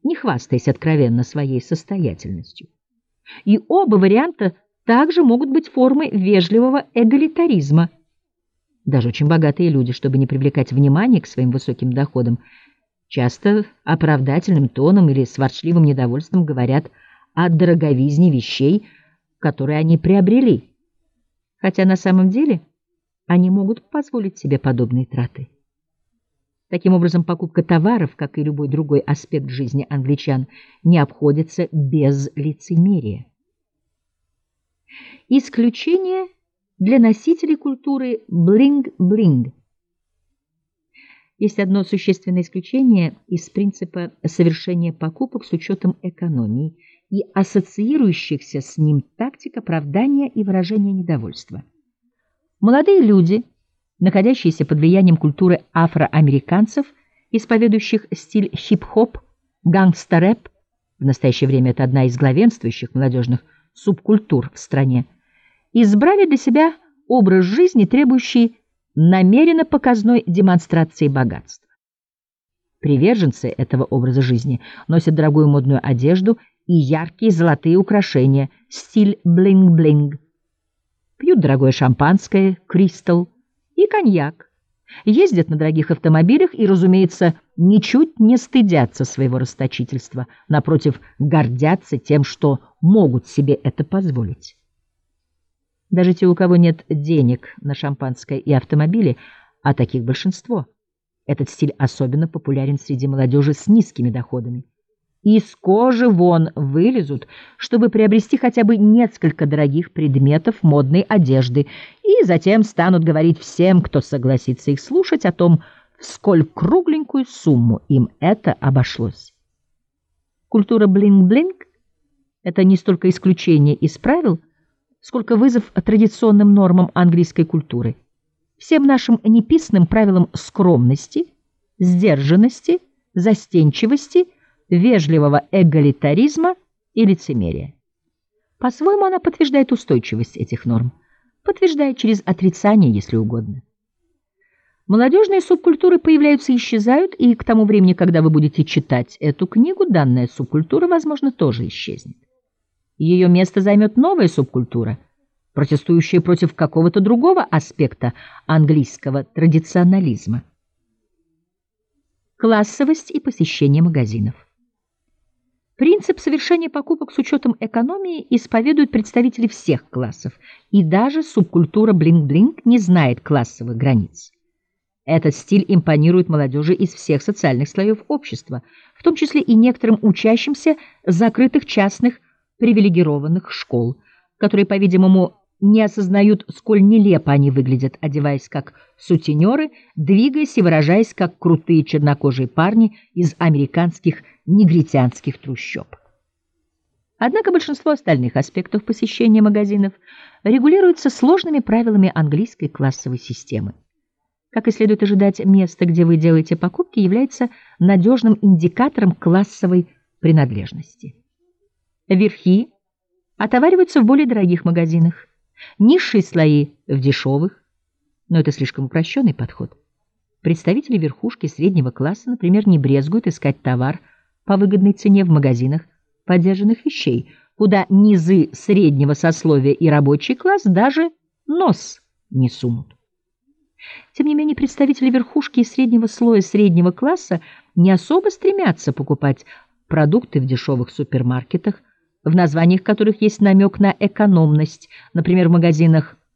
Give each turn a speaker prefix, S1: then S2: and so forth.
S1: не хвастаясь откровенно своей состоятельностью. И оба варианта также могут быть формой вежливого эгалитаризма. Даже очень богатые люди, чтобы не привлекать внимание к своим высоким доходам, часто оправдательным тоном или с ворчливым недовольством говорят о дороговизне вещей, которые они приобрели, хотя на самом деле они могут позволить себе подобные траты. Таким образом, покупка товаров, как и любой другой аспект жизни англичан, не обходится без лицемерия. Исключение для носителей культуры блинг-блинг. Есть одно существенное исключение из принципа совершения покупок с учетом экономии и ассоциирующихся с ним тактик оправдания и выражения недовольства. Молодые люди, находящиеся под влиянием культуры афроамериканцев, исповедующих стиль хип-хоп, гангстер-рэп, в настоящее время это одна из главенствующих молодежных субкультур в стране, избрали для себя образ жизни, требующий намеренно показной демонстрации богатства. Приверженцы этого образа жизни носят дорогую модную одежду и яркие золотые украшения, стиль блинг-блинг, пьют дорогое шампанское, кристалл и коньяк, ездят на дорогих автомобилях и, разумеется, ничуть не стыдятся своего расточительства, напротив, гордятся тем, что могут себе это позволить. Даже те, у кого нет денег на шампанское и автомобили, а таких большинство, этот стиль особенно популярен среди молодежи с низкими доходами. Из кожи вон вылезут, чтобы приобрести хотя бы несколько дорогих предметов модной одежды, и затем станут говорить всем, кто согласится их слушать, о том, в сколь кругленькую сумму им это обошлось. Культура блинг-блинг – это не столько исключение из правил, сколько вызов традиционным нормам английской культуры, всем нашим неписанным правилам скромности, сдержанности, застенчивости, вежливого эгалитаризма и лицемерия. По-своему она подтверждает устойчивость этих норм, подтверждает через отрицание, если угодно. Молодежные субкультуры появляются и исчезают, и к тому времени, когда вы будете читать эту книгу, данная субкультура, возможно, тоже исчезнет. Ее место займет новая субкультура, протестующая против какого-то другого аспекта английского традиционализма. Классовость и посещение магазинов. Принцип совершения покупок с учетом экономии исповедуют представители всех классов, и даже субкультура блинг-блинг не знает классовых границ. Этот стиль импонирует молодежи из всех социальных слоев общества, в том числе и некоторым учащимся закрытых частных привилегированных школ, которые, по-видимому, не осознают, сколь нелепо они выглядят, одеваясь как сутенеры, двигаясь и выражаясь как крутые чернокожие парни из американских негритянских трущоб. Однако большинство остальных аспектов посещения магазинов регулируется сложными правилами английской классовой системы. Как и следует ожидать, место, где вы делаете покупки, является надежным индикатором классовой принадлежности. Верхи отовариваются в более дорогих магазинах, низшие слои в дешевых, но это слишком упрощенный подход. Представители верхушки среднего класса, например, не брезгуют искать товар по выгодной цене в магазинах подержанных вещей, куда низы среднего сословия и рабочий класс даже нос не сунут. Тем не менее, представители верхушки и среднего слоя среднего класса не особо стремятся покупать продукты в дешевых супермаркетах, в названиях которых есть намек на экономность, например, в магазинах